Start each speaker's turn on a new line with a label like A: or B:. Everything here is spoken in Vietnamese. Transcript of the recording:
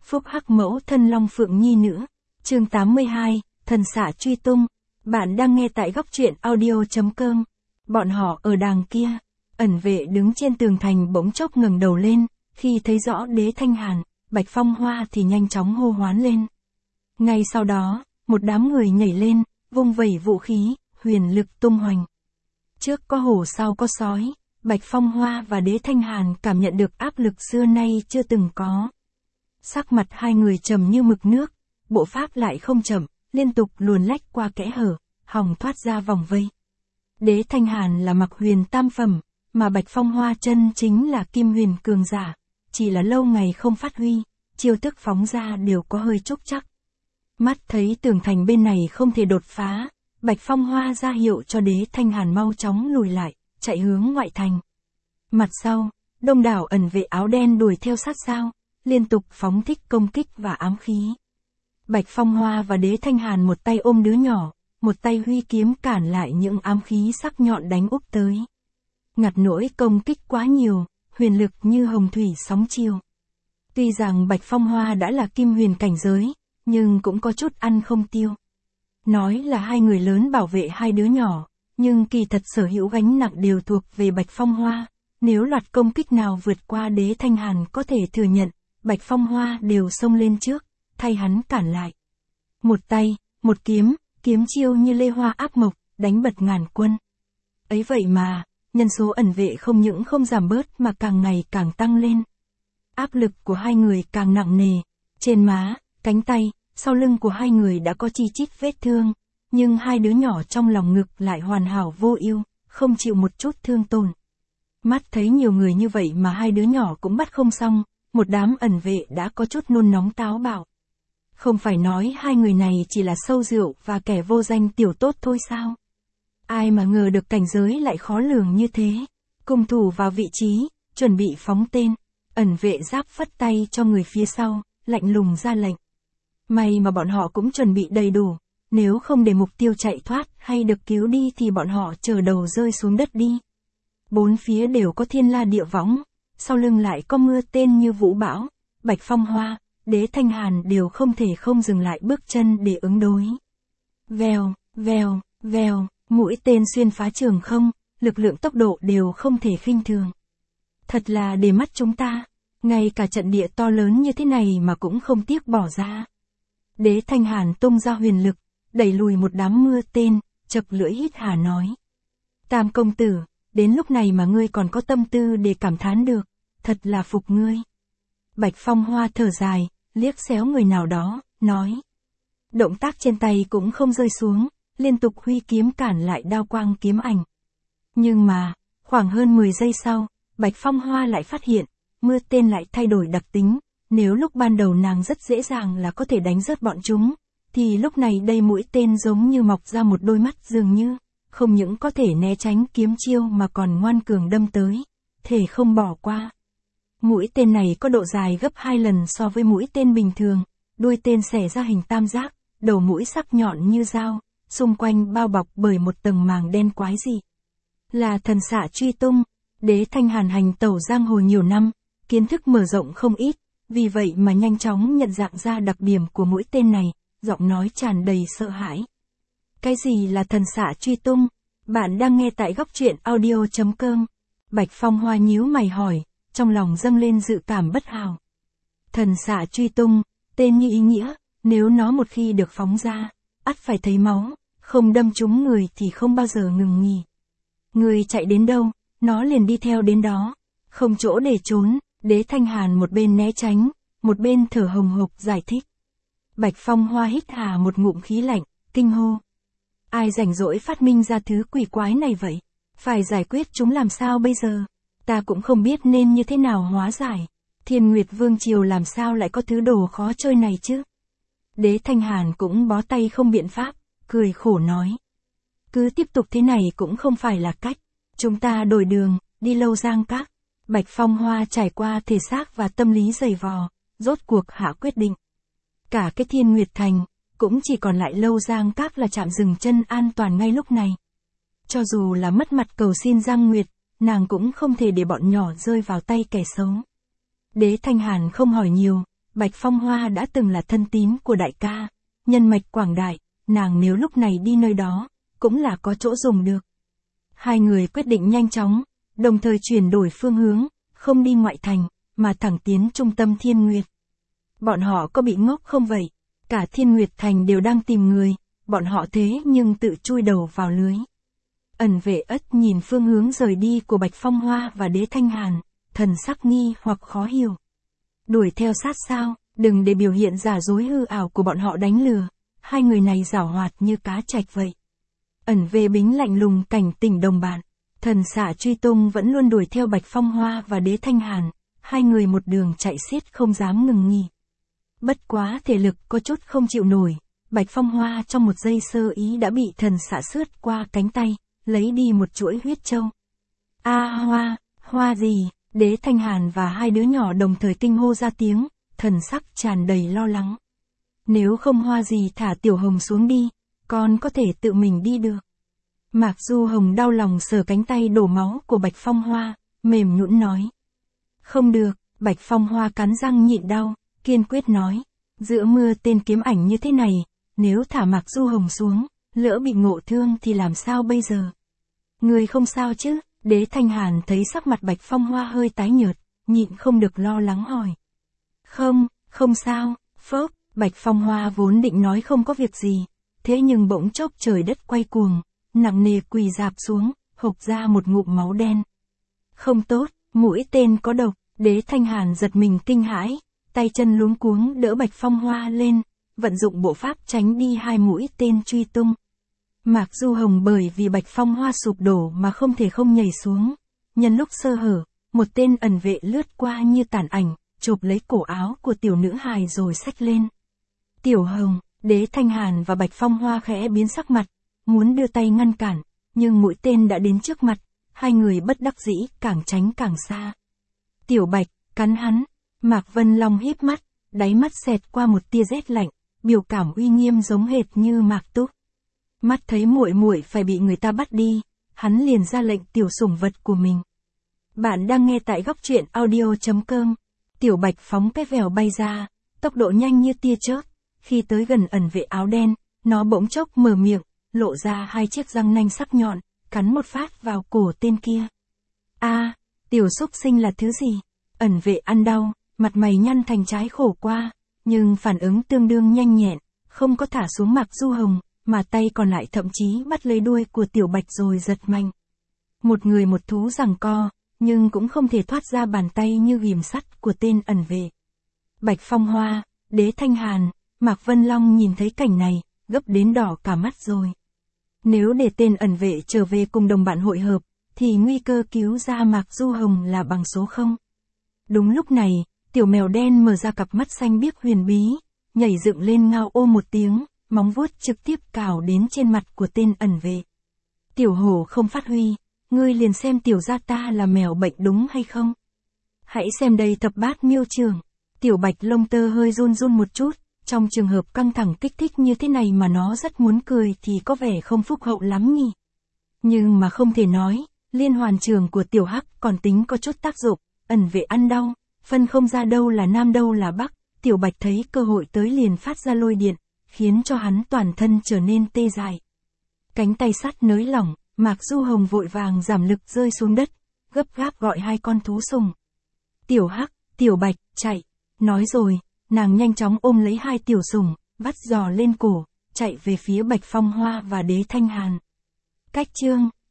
A: phúc hắc mẫu thân Long Phượng Nhi nữa. Chương 82, thần xạ truy tung. Bạn đang nghe tại góc truyện audio.com. Bọn họ ở đàng kia, ẩn vệ đứng trên tường thành bỗng chốc ngẩng đầu lên, khi thấy rõ Đế Thanh Hàn, Bạch Phong Hoa thì nhanh chóng hô hoán lên. Ngay sau đó, một đám người nhảy lên, vung vẩy vũ khí, huyền lực tung hoành. Trước có hổ sau có sói, Bạch Phong Hoa và Đế Thanh Hàn cảm nhận được áp lực xưa nay chưa từng có. Sắc mặt hai người trầm như mực nước, bộ pháp lại không chậm, liên tục luồn lách qua kẽ hở, hòng thoát ra vòng vây. Đế Thanh Hàn là Mặc Huyền tam phẩm, mà Bạch Phong Hoa chân chính là Kim Huyền cường giả, chỉ là lâu ngày không phát huy, chiêu thức phóng ra đều có hơi trúc trắc. Mắt thấy tường thành bên này không thể đột phá, Bạch Phong Hoa ra hiệu cho Đế Thanh Hàn mau chóng lùi lại, chạy hướng ngoại thành. Mặt sau, đông đảo ẩn vệ áo đen đuổi theo sát sao, liên tục phóng thích công kích và ám khí. Bạch Phong Hoa và Đế Thanh Hàn một tay ôm đứa nhỏ, một tay huy kiếm cản lại những ám khí sắc nhọn đánh úp tới. Ngặt nỗi công kích quá nhiều, huyền lực như hồng thủy sóng chiều. Tuy rằng Bạch Phong Hoa đã là Kim Huyền cảnh giới, nhưng cũng có chút ăn không tiêu. Nói là hai người lớn bảo vệ hai đứa nhỏ, nhưng kỳ thật sở hữu gánh nặng đều thuộc về Bạch Phong Hoa. Nếu loạt công kích nào vượt qua Đế Thanh Hàn có thể thừa nhận, Bạch Phong Hoa đều xông lên trước, thay hắn cản lại. Một tay, một kiếm, kiếm chiêu như lê hoa áp mộc, đánh bật ngàn quân. Ấy vậy mà, nhân số ẩn vệ không những không giảm bớt mà càng ngày càng tăng lên. Áp lực của hai người càng nặng nề, trên má, cánh tay, sau lưng của hai người đã có chi chít vết thương, nhưng hai đứa nhỏ trong lòng ngực lại hoàn hảo vô ưu, không chịu một chút thương tổn. Mắt thấy nhiều người như vậy mà hai đứa nhỏ cũng bắt không xong, một đám ẩn vệ đã có chút nôn nóng táo bạo. Không phải nói hai người này chỉ là sâu rượu và kẻ vô danh tiểu tốt thôi sao? Ai mà ngờ được cảnh giới lại khó lường như thế. Cung thủ vào vị trí, chuẩn bị phóng tên, ẩn vệ giáp phất tay cho người phía sau, lạnh lùng ra lệnh. May mà bọn họ cũng chuẩn bị đầy đủ, nếu không để mục tiêu chạy thoát hay được cứu đi thì bọn họ chờ đầu rơi xuống đất đi. Bốn phía đều có thiên la địa võng, sau lưng lại có mưa tên như vũ bão, Bạch Phong Hoa, Đế Thanh Hàn đều không thể không dừng lại bước chân để ứng đối. Vèo, vèo, vèo, mũi tên xuyên phá trường không, lực lượng tốc độ đều không thể khinh thường. Thật là để mắt chúng ta, ngay cả trận địa to lớn như thế này mà cũng không tiếc bỏ ra. Đế Thanh Hàn tung ra huyền lực, đẩy lùi một đám mưa tên, chật lưỡi hít hà nói. Tam công tử, đến lúc này mà ngươi còn có tâm tư để cảm thán được, thật là phục ngươi. Bạch Phong Hoa thở dài, liếc xéo người nào đó, nói. Động tác trên tay cũng không rơi xuống, liên tục huy kiếm cản lại đao quang kiếm ảnh. Nhưng mà, khoảng hơn 10 giây sau, Bạch Phong Hoa lại phát hiện, mưa tên lại thay đổi đặc tính. Nếu lúc ban đầu nàng rất dễ dàng là có thể đánh rớt bọn chúng, thì lúc này đây mũi tên giống như mọc ra một đôi mắt dường như, không những có thể né tránh kiếm chiêu mà còn ngoan cường đâm tới, thể không bỏ qua. Mũi tên này có độ dài gấp 2 lần so với mũi tên bình thường, đuôi tên xẻ ra hình tam giác, đầu mũi sắc nhọn như dao, xung quanh bao bọc bởi một tầng màng đen quái dị. Là thần xạ truy tung, Đế Thanh Hàn hành tẩu giang hồ nhiều năm, kiến thức mở rộng không ít, vì vậy mà nhanh chóng nhận dạng ra đặc điểm của mũi tên này, giọng nói tràn đầy sợ hãi. Cái gì là thần xạ truy tung? Bạn đang nghe tại góc truyện audio.com. Bạch Phong Hoa nhíu mày hỏi, trong lòng dâng lên dự cảm bất hảo. Thần xạ truy tung, tên như ý nghĩa, nếu nó một khi được phóng ra, ắt phải thấy máu, không đâm trúng người thì không bao giờ ngừng nghỉ. Người chạy đến đâu, nó liền đi theo đến đó, không chỗ để trốn. Đế Thanh Hàn một bên né tránh, một bên thở hồng hộc giải thích. Bạch Phong Hoa hít hà một ngụm khí lạnh, kinh hô. Ai rảnh rỗi phát minh ra thứ quỷ quái này vậy? Phải giải quyết chúng làm sao bây giờ? Ta cũng không biết nên như thế nào hóa giải. Thiên Nguyệt Vương Triều làm sao lại có thứ đồ khó chơi này chứ? Đế Thanh Hàn cũng bó tay không biện pháp, cười khổ nói. Cứ tiếp tục thế này cũng không phải là cách. Chúng ta đổi đường, đi Lâu Giang Các. Bạch Phong Hoa trải qua thể xác và tâm lý dày vò, rốt cuộc hạ quyết định. Cả cái Thiên Nguyệt Thành, cũng chỉ còn lại Lâu Giang Các là trạm dừng chân an toàn ngay lúc này. Cho dù là mất mặt cầu xin Giang Nguyệt, nàng cũng không thể để bọn nhỏ rơi vào tay kẻ xấu. Đế Thanh Hàn không hỏi nhiều, Bạch Phong Hoa đã từng là thân tín của đại ca, nhân mạch quảng đại, nàng nếu lúc này đi nơi đó, cũng là có chỗ dùng được. Hai người quyết định nhanh chóng, đồng thời chuyển đổi phương hướng, không đi ngoại thành, mà thẳng tiến trung tâm Thiên Nguyệt. Bọn họ có bị ngốc không vậy? Cả Thiên Nguyệt Thành đều đang tìm người, bọn họ thế nhưng tự chui đầu vào lưới. Ẩn Vệ Ất nhìn phương hướng rời đi của Bạch Phong Hoa và Đế Thanh Hàn, thần sắc nghi hoặc khó hiểu. Đuổi theo sát sao, đừng để biểu hiện giả dối hư ảo của bọn họ đánh lừa, hai người này giảo hoạt như cá trạch vậy. Ẩn Vệ Bính lạnh lùng cảnh tỉnh đồng bạn, thần xạ truy tung vẫn luôn đuổi theo Bạch Phong Hoa và Đế Thanh Hàn, hai người một đường chạy xiết không dám ngừng nghỉ. Bất quá thể lực có chút không chịu nổi, Bạch Phong Hoa trong một giây sơ ý đã bị thần xạ sướt qua cánh tay, lấy đi một chuỗi huyết châu. Hoa, hoa gì? Đế Thanh Hàn và hai đứa nhỏ đồng thời kinh hô ra tiếng, thần sắc tràn đầy lo lắng. Nếu không hoa gì thả Tiểu Hồng xuống đi, con có thể tự mình đi được. Mạc Du Hồng đau lòng sờ cánh tay đổ máu của Bạch Phong Hoa, mềm nhũn nói. Không được, Bạch Phong Hoa cắn răng nhịn đau, kiên quyết nói. Giữa mưa tên kiếm ảnh như thế này, nếu thả Mạc Du Hồng xuống, lỡ bị ngộ thương thì làm sao bây giờ? Người không sao chứ? Đế Thanh Hàn thấy sắc mặt Bạch Phong Hoa hơi tái nhợt, nhịn không được lo lắng hỏi. Không sao, phốc, Bạch Phong Hoa vốn định nói không có việc gì, thế nhưng bỗng chốc trời đất quay cuồng, nặng nề quỳ rạp xuống, hộc ra một ngụm máu đen. Không tốt, mũi tên có độc, Đế Thanh Hàn giật mình kinh hãi, tay chân luống cuống đỡ Bạch Phong Hoa lên, vận dụng bộ pháp tránh đi hai mũi tên truy tung. Mạc Du Hồng bởi vì Bạch Phong Hoa sụp đổ mà không thể không nhảy xuống. Nhân lúc sơ hở, một tên ẩn vệ lướt qua như tàn ảnh, chộp lấy cổ áo của tiểu nữ hài rồi xách lên. Tiểu Hồng, Đế Thanh Hàn và Bạch Phong Hoa khẽ biến sắc mặt, muốn đưa tay ngăn cản, nhưng mũi tên đã đến trước mặt, hai người bất đắc dĩ càng tránh càng xa. Tiểu Bạch, cắn hắn, Mạc Vân Long híp mắt, đáy mắt xẹt qua một tia rét lạnh, biểu cảm uy nghiêm giống hệt như Mạc Túc. Mắt thấy muội muội phải bị người ta bắt đi, hắn liền ra lệnh tiểu sủng vật của mình. Bạn đang nghe tại góc truyện audio.com. Tiểu Bạch phóng cái vèo bay ra, tốc độ nhanh như tia chớp. Khi tới gần ẩn vệ áo đen, nó bỗng chốc mở miệng, lộ ra hai chiếc răng nanh sắc nhọn, cắn một phát vào cổ tên kia. Tiểu xúc sinh là thứ gì? Ẩn vệ ăn đau, mặt mày nhăn thành trái khổ qua, nhưng phản ứng tương đương nhanh nhẹn, không có thả xuống Mạc Du Hồng, mà tay còn lại thậm chí bắt lấy đuôi của Tiểu Bạch rồi giật mạnh. Một người một thú giằng co, nhưng cũng không thể thoát ra bàn tay như ghìm sắt của tên ẩn vệ. Bạch Phong Hoa, Đế Thanh Hàn, Mạc Vân Long nhìn thấy cảnh này, gấp đến đỏ cả mắt rồi. Nếu để tên ẩn vệ trở về cùng đồng bạn hội hợp, thì nguy cơ cứu ra Mạc Du Hồng là bằng số 0. Đúng lúc này, tiểu mèo đen mở ra cặp mắt xanh biếc huyền bí, nhảy dựng lên ngao ô một tiếng, móng vuốt trực tiếp cào đến trên mặt của tên ẩn vệ. Tiểu hổ không phát huy, ngươi liền xem tiểu gia ta là mèo bệnh đúng hay không? Hãy xem đây thập bát miêu trường. Tiểu Bạch lông tơ hơi run run một chút, trong trường hợp căng thẳng kích thích như thế này mà nó rất muốn cười thì có vẻ không phúc hậu lắm nhỉ. Nhưng mà không thể nói, liên hoàn trường của tiểu hắc còn tính có chút tác dụng, ẩn vệ ăn đau, phân không ra đâu là nam đâu là bắc, Tiểu Bạch thấy cơ hội tới liền phát ra lôi điện, khiến cho hắn toàn thân trở nên tê dại. Cánh tay sắt nới lỏng, Mạc Du Hồng vội vàng giảm lực rơi xuống đất, gấp gáp gọi hai con thú sùng. Tiểu Hắc, Tiểu Bạch, chạy. Nói rồi, nàng nhanh chóng ôm lấy hai tiểu sùng, vắt giò lên cổ, chạy về phía Bạch Phong Hoa và Đế Thanh Hàn. Cách chương